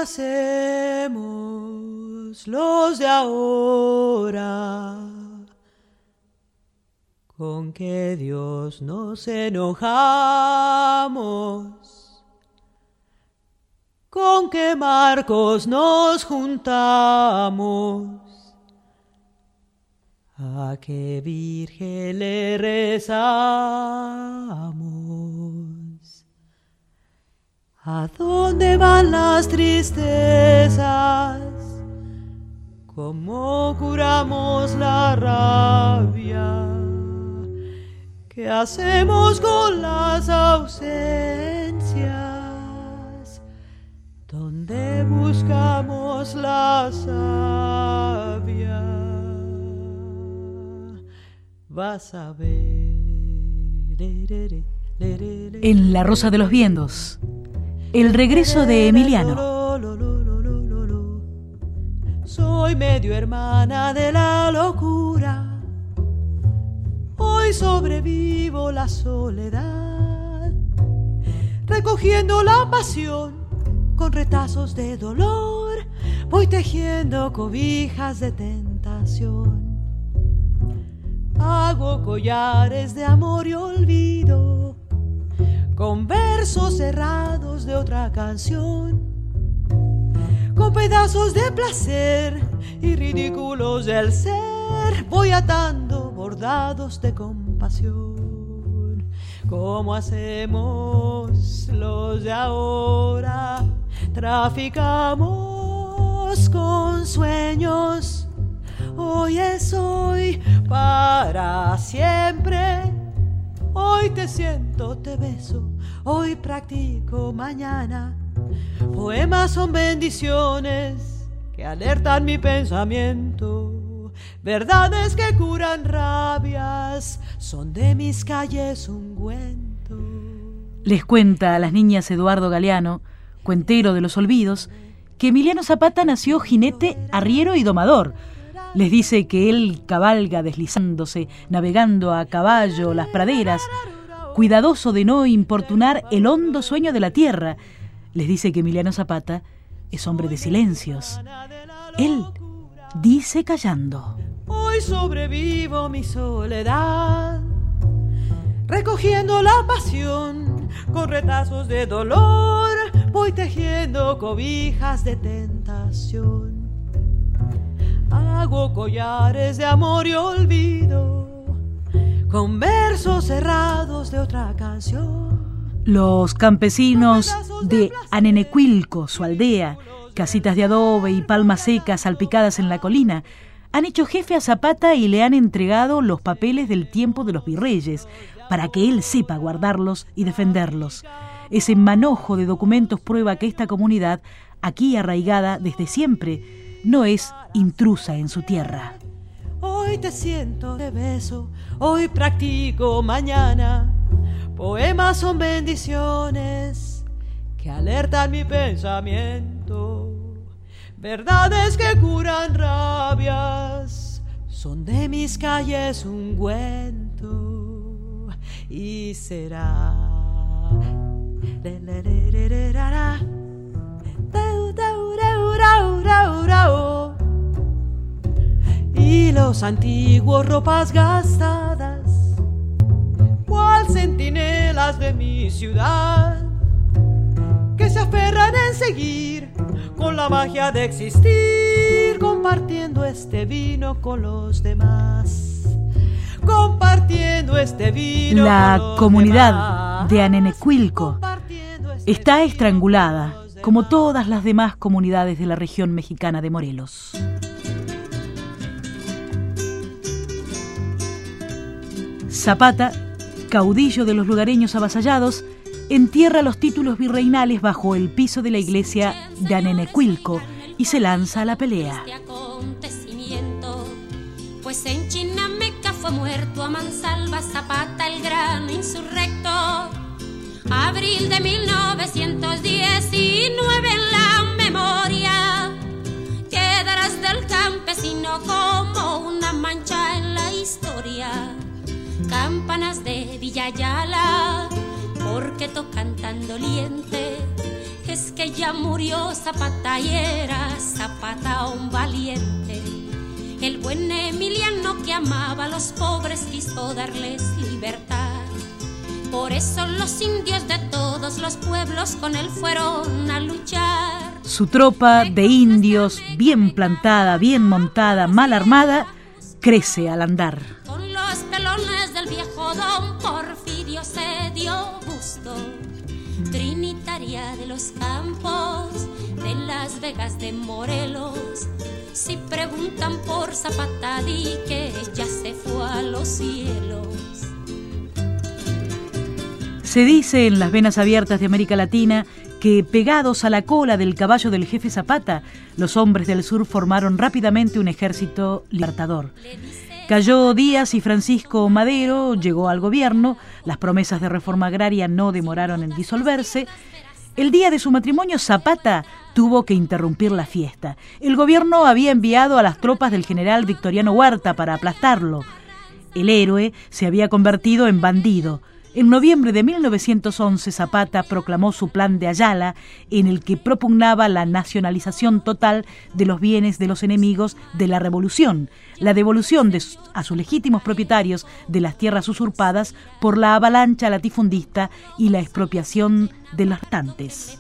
hacemos los de ahora? ¿Con qué Dios nos enojamos? ¿Con qué marcos nos juntamos? ¿A qué Virgen le rezamos? ¿A dónde van las tristezas? ¿Cómo curamos la rabia? ¿Qué hacemos con las ausencias? ¿Dónde buscamos la savia? Vas a ver. En La Rosa de los Vientos, el regreso de Emiliano. Soy medio hermana de la locura. Hoy sobrevivo la soledad, recogiendo la pasión con retazos de dolor. Voy tejiendo cobijas de tentación. Hago collares de amor y olvido con versos cerrados de otra canción, con pedazos de placer y ridículos del ser. Voy atando bordados de compasión. ¿Cómo hacemos los de ahora? Traficamos con sueños. Hoy es hoy, para siempre. Hoy te siento, te beso, hoy practico, mañana. Poemas son bendiciones que alertan mi pensamiento. Verdades que curan rabias, son de mis calles ungüento. Les cuenta a las niñas Eduardo Galeano, cuentero de los olvidos, que Emiliano Zapata nació jinete, arriero y domador. Les dice que él cabalga deslizándose, navegando a caballo las praderas, cuidadoso de no importunar el hondo sueño de la tierra. Les dice que Emiliano Zapata es hombre de silencios. Él dice callando. Hoy sobrevivo mi soledad, recogiendo la pasión con retazos de dolor. Voy tejiendo cobijas de tentación. Hago collares de amor y olvido con versos cerrados de otra canción. Los campesinos de Anenecuilco, su aldea, casitas de adobe y palmas secas salpicadas en la colina, han hecho jefe a Zapata y le han entregado los papeles del tiempo de los virreyes para que él sepa guardarlos y defenderlos. Ese manojo de documentos prueba que esta comunidad, aquí arraigada desde siempre, no es intrusa en su tierra. Hoy te siento, te beso, hoy practico, mañana. Poemas son bendiciones que alertan mi pensamiento. Verdades que curan rabias, son de mis calles ungüento. Y será y los antiguos ropas gastadas, cual centinelas de mi ciudad, que se aferran en seguir con la magia de existir, compartiendo este vino con los demás, compartiendo este vino la con los comunidad demás. De Anenecuilco está estrangulada, como todas las demás comunidades de la región mexicana de Morelos. Zapata, caudillo de los lugareños avasallados, entierra los títulos virreinales bajo el piso de la iglesia de Anenecuilco y se lanza a la pelea. Este acontecimiento, pues en Chinameca fue muerto a mansalva Zapata, el gran insurrecto. Abril de 1919 en la memoria quedarás del campesino como una mancha en la historia. Campanas de Villa Ayala, porque tocan tan doliente es que ya murió Zapata y era Zapata un valiente. El buen Emiliano que amaba a los pobres quiso darles libertad. Por eso los indios de todos los pueblos con él fueron a luchar. Su tropa de indios, bien plantada, bien montada, mal armada, crece al andar. Con los pelones del viejo don Porfirio se dio gusto. Trinitaria de los campos, de Las Vegas, de Morelos. Si preguntan por Zapata, di que ya se fue a los cielos. Se dice en las venas abiertas de América Latina que, pegados a la cola del caballo del jefe Zapata, los hombres del sur formaron rápidamente un ejército libertador. Cayó Díaz y Francisco Madero llegó al gobierno, las promesas de reforma agraria no demoraron en disolverse. El día de su matrimonio, Zapata tuvo que interrumpir la fiesta. El gobierno había enviado a las tropas del general Victoriano Huerta para aplastarlo. El héroe se había convertido en bandido. En noviembre de 1911, Zapata proclamó su plan de Ayala, en el que propugnaba la nacionalización total de los bienes de los enemigos de la revolución, la devolución a sus legítimos propietarios de las tierras usurpadas por la avalancha latifundista y la expropiación de los restantes.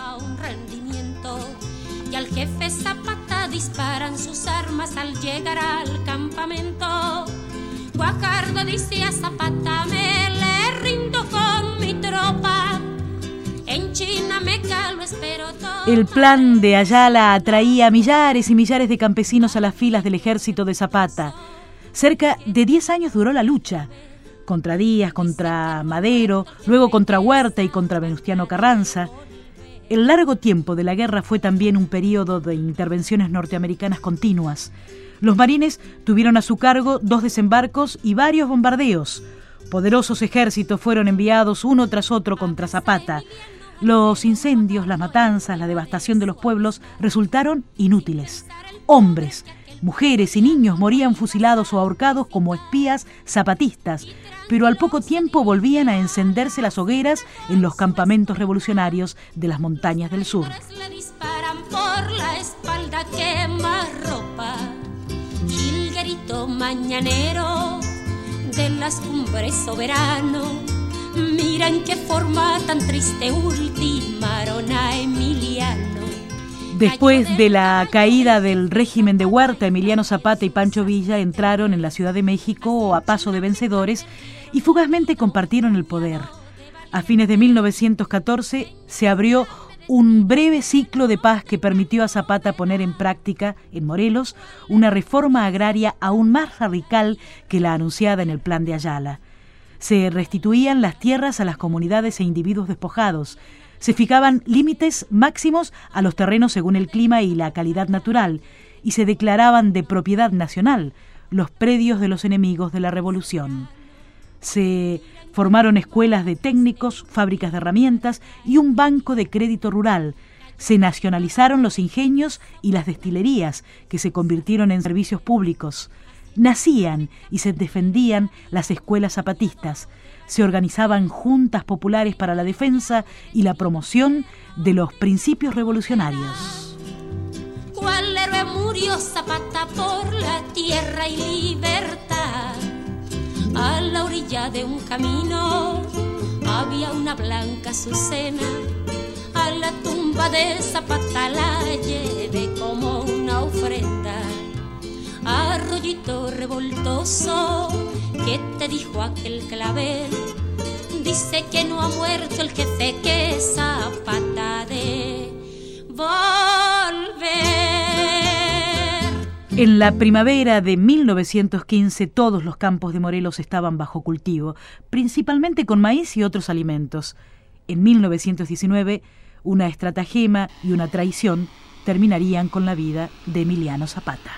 Y al jefe Zapata disparan sus armas al llegar al campamento. Guajardo dice a Zapata, me le rindo con mi tropa. En Chinameca lo espero todo. El plan de Ayala atraía a millares y millares de campesinos a las filas del ejército de Zapata. Cerca de 10 años duró la lucha. Contra Díaz, contra Madero, luego contra Huerta y contra Venustiano Carranza. El largo tiempo de la guerra fue también un periodo de intervenciones norteamericanas continuas. Los marines tuvieron a su cargo 2 desembarcos y varios bombardeos. Poderosos ejércitos fueron enviados uno tras otro contra Zapata. Los incendios, las matanzas, la devastación de los pueblos resultaron inútiles. Hombres, mujeres y niños morían fusilados o ahorcados como espías zapatistas, pero al poco tiempo volvían a encenderse las hogueras en los campamentos revolucionarios de las montañas del sur. Le disparan por la espalda, quema ropa. Jilguerito mañanero de las cumbres soberano, mira en qué forma tan triste ultimaron a Emiliano. Después de la caída del régimen de Huerta, Emiliano Zapata y Pancho Villa entraron en la Ciudad de México a paso de vencedores y fugazmente compartieron el poder. A fines de 1914 se abrió un breve ciclo de paz que permitió a Zapata poner en práctica, en Morelos, una reforma agraria aún más radical que la anunciada en el plan de Ayala. Se restituían las tierras a las comunidades e individuos despojados. Se fijaban límites máximos a los terrenos según el clima y la calidad natural, y se declaraban de propiedad nacional los predios de los enemigos de la revolución. Se formaron escuelas de técnicos, fábricas de herramientas y un banco de crédito rural. Se nacionalizaron los ingenios y las destilerías, que se convirtieron en servicios públicos. Nacían y se defendían las escuelas zapatistas. Se organizaban juntas populares para la defensa y la promoción de los principios revolucionarios. ¿Cuál héroe murió Zapata por la tierra y libertad? A la orilla de un camino había una blanca azucena. A la tumba de Zapata la llevé como una ofrenda. Arroyito revoltoso, ¿qué te dijo aquel clavel? Dice que no ha muerto el jefe, que Zapata de volver. En la primavera de 1915 todos los campos de Morelos estaban bajo cultivo, principalmente con maíz y otros alimentos. En 1919, una estratagema y una traición terminarían con la vida de Emiliano Zapata.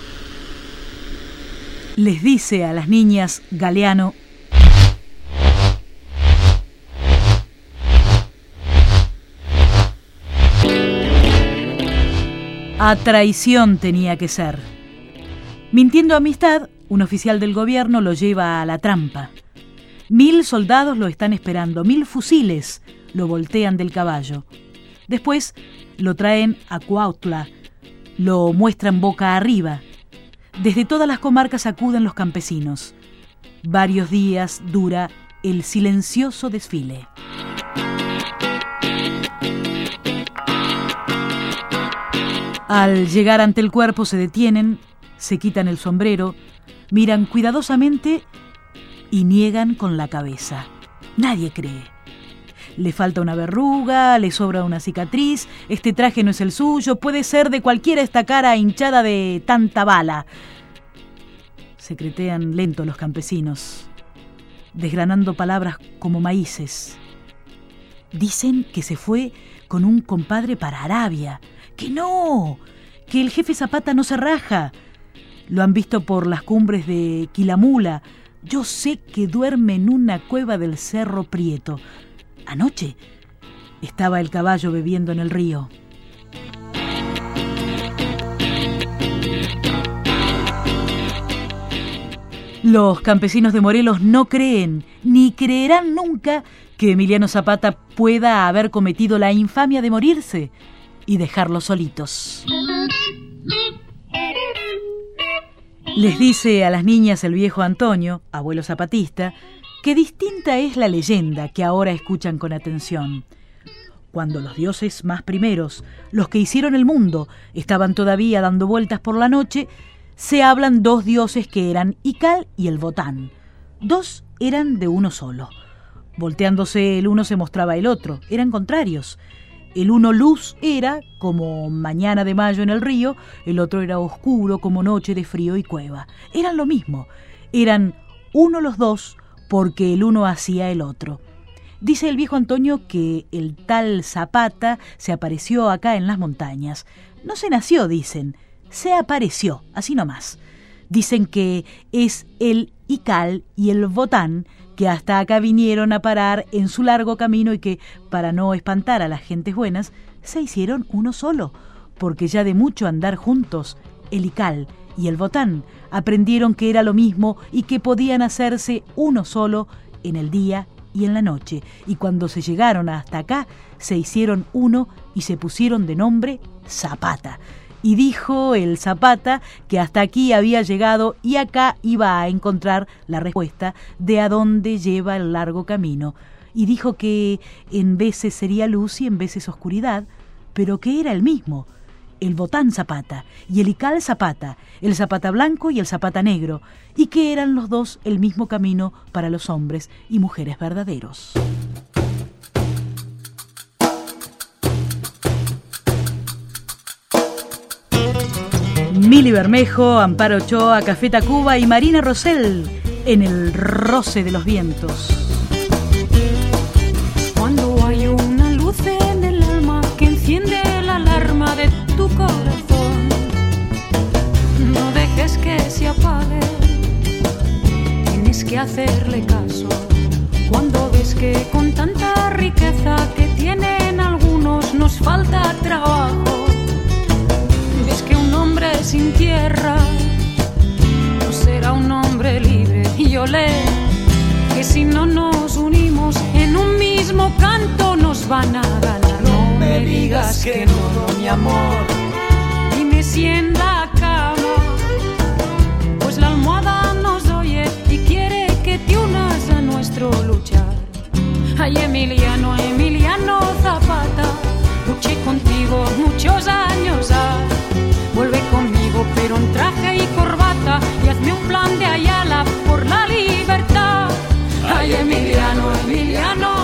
Les dice a las niñas Galeano: a traición tenía que ser. Mintiendo amistad, un oficial del gobierno lo lleva a la trampa. 1000 soldados lo están esperando, 1000 fusiles lo voltean del caballo. Después lo traen a Cuautla, lo muestran boca arriba. Desde todas las comarcas acuden los campesinos. Varios días dura el silencioso desfile. Al llegar ante el cuerpo se detienen, se quitan el sombrero, miran cuidadosamente y niegan con la cabeza. Nadie cree. Le falta una verruga, le sobra una cicatriz, este traje no es el suyo, puede ser de cualquiera esta cara hinchada de tanta bala. Secretean lento los campesinos, desgranando palabras como maíces. Dicen que se fue con un compadre para Arabia, que no, que el jefe Zapata no se raja. Lo han visto por las cumbres de Quilamula. Yo sé que duerme en una cueva del Cerro Prieto. Anoche estaba el caballo bebiendo en el río. Los campesinos de Morelos no creen, ni creerán nunca, que Emiliano Zapata pueda haber cometido la infamia de morirse y dejarlos solitos. Les dice a las niñas el viejo Antonio, abuelo zapatista, que distinta es la leyenda que ahora escuchan con atención. Cuando los dioses más primeros, los que hicieron el mundo, estaban todavía dando vueltas por la noche, se hablan dos dioses que eran Ical y el Botán. Dos eran de uno solo. Volteándose el uno se mostraba el otro, eran contrarios. El uno luz era como mañana de mayo en el río, el otro era oscuro como noche de frío y cueva. Eran lo mismo, eran uno los dos porque el uno hacía el otro. Dice el viejo Antonio que el tal Zapata se apareció acá en las montañas. No se nació, dicen, se apareció, así nomás. Dicen que es el Ical y el Botán que hasta acá vinieron a parar en su largo camino y que, para no espantar a las gentes buenas, se hicieron uno solo, porque ya de mucho andar juntos, el Ical y el Botán aprendieron que era lo mismo y que podían hacerse uno solo en el día y en la noche, y cuando se llegaron hasta acá, se hicieron uno y se pusieron de nombre Zapata. Y dijo el Zapata que hasta aquí había llegado y acá iba a encontrar la respuesta de a dónde lleva el largo camino. Y dijo que en veces sería luz y en veces oscuridad, pero que era el mismo, el Botán Zapata y el Ical Zapata, el Zapata blanco y el Zapata negro, y que eran los dos el mismo camino para los hombres y mujeres verdaderos. Mili Bermejo, Amparo Ochoa, Café Tacuba y Marina Rosell en El roce de los vientos. Cuando hay una luz en el alma que enciende la alarma de tu corazón, no dejes que se apague, tienes que hacerle caso. Cuando ves que con tanta riqueza que tienen algunos nos falta trabajo, ves que un hombre sin tierra no será un hombre libre, y olé que si no nos unimos en un mismo canto nos van a ganar. No me digas que no, mi amor, dime si en la cama, pues la almohada nos oye y quiere que te unas a nuestro luchar. Ay, Emiliano, Emiliano Zapata, luché contigo muchos años, vuelve conmigo pero en traje y corbata y hazme un plan de Ayala por la libertad. Ay, Emiliano, Emiliano